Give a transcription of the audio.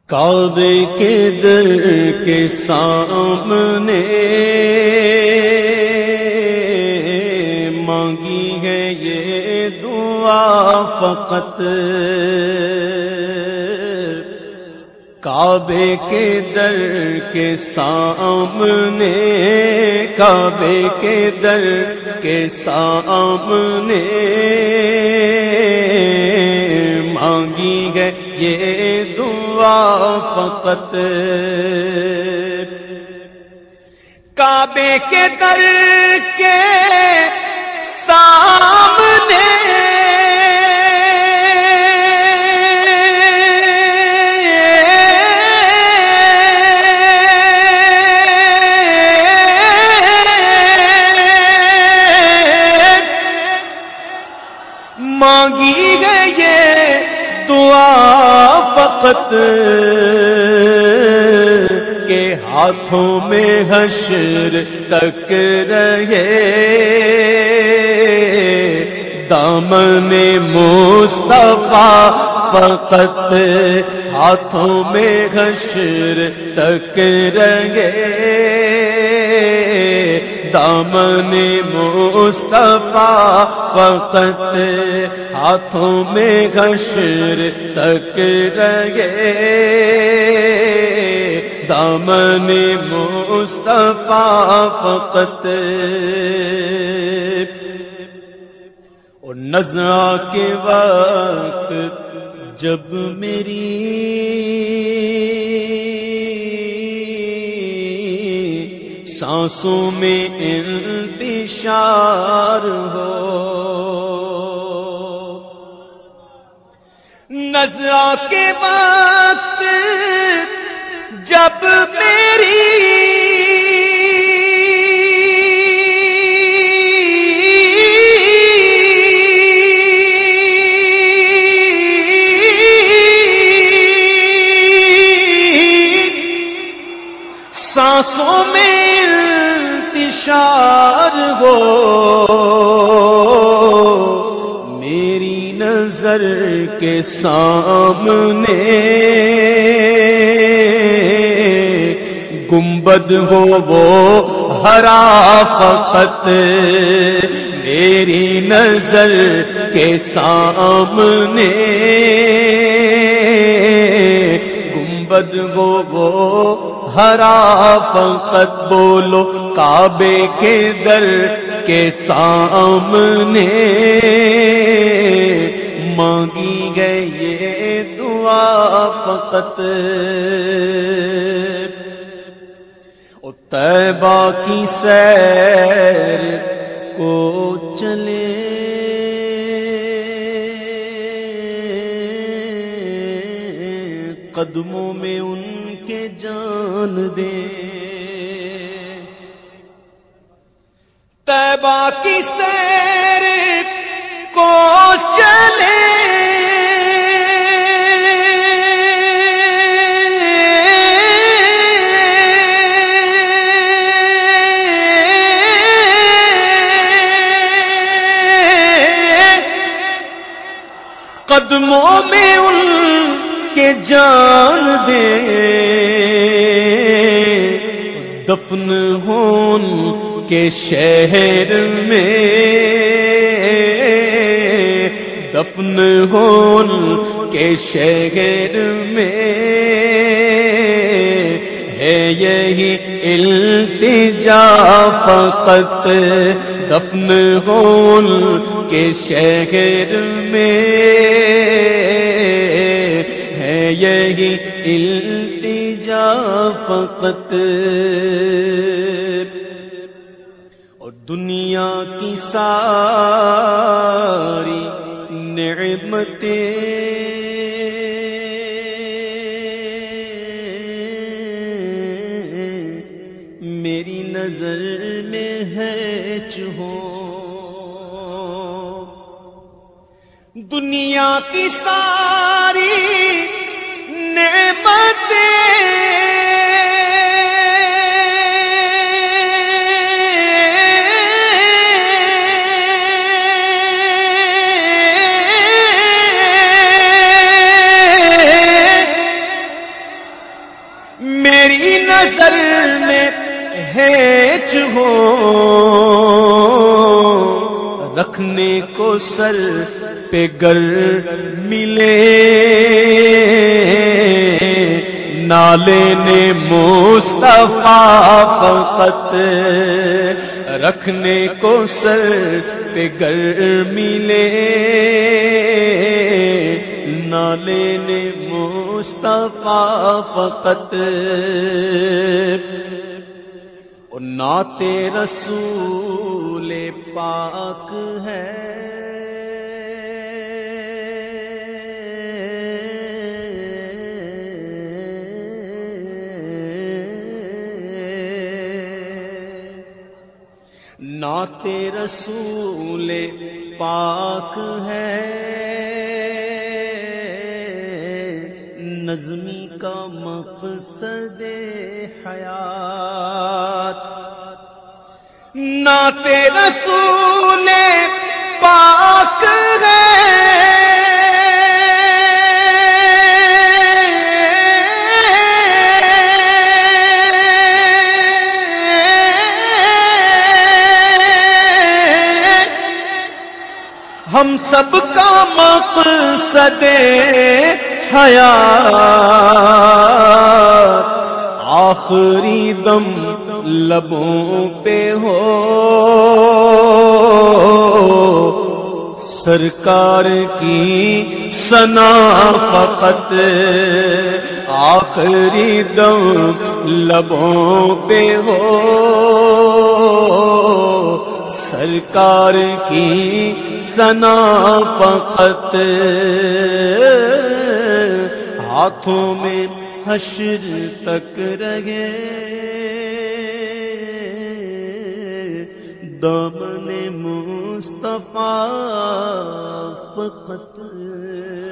کعبے کے در کے سامنے مانگی ہے یہ دعا فقط، کعبے کے در کے سامنے، کعبے کے در کے سامنے مانگی ہے یہ دعا فقط، کعبے کے در کے سامنے مانگی ہے یہ دعا فقط کہ ہاتھوں میں حشر تک رہے دامن مصطفیٰ فقط، ہاتھوں میں حشر تک رہے دامن مصطفیٰ فقط، ہاتھوں میں حشر تک رہے دامن مصطفیٰ فقط، اور نزع کے وقت جب میری سانسوں میں انتشار ہو، نزع کے وقت جب میری سانسوں میں انتشار ہو، میری نظر کے سامنے گنبد ہو وہ ہرا فقط، میری نظر کے سامنے گنبد ہو وہ ہرا فقط، بولو کعبے کے در کے سامنے مانگی گئی یہ دعا فقط، او طیبہ کی سیر کو چلے قدموں میں ان کے جان دے، طیبہ کی سیر کو چلے قدموں میں ان کے جان دے، دفن ہون کے شہر میں، دفن ہون کے شہر میں ہے یہی التجا فقط، دفن ہون کے شہر میں ہے یہی التجا فقط، اور دنیا کی ساری نعمتیں میری نظر میں ہے چہو، دنیا کی ساری نعمتیں نظر میں ہیچ ہو رکھنے کو سر پہ گر ملے نہ لینے مصطفیٰ فقط رکھنے کو سر پہ گر ملے نہ لینے مصطفیٰ فقط نعت رسول پاک ہے نعت رسول پاک ہے نظمی کا مقصد حیات نعت رسول پاک ہے ہم سب کا مقصد حیات آخری دم لبوں پہ ہو سرکار کی ثنا فقط آخری دم لبوں پہ ہو سرکار کی ثنا فقط ہاتھوں میں حشر تک رہے دامن مصطفیٰ فقط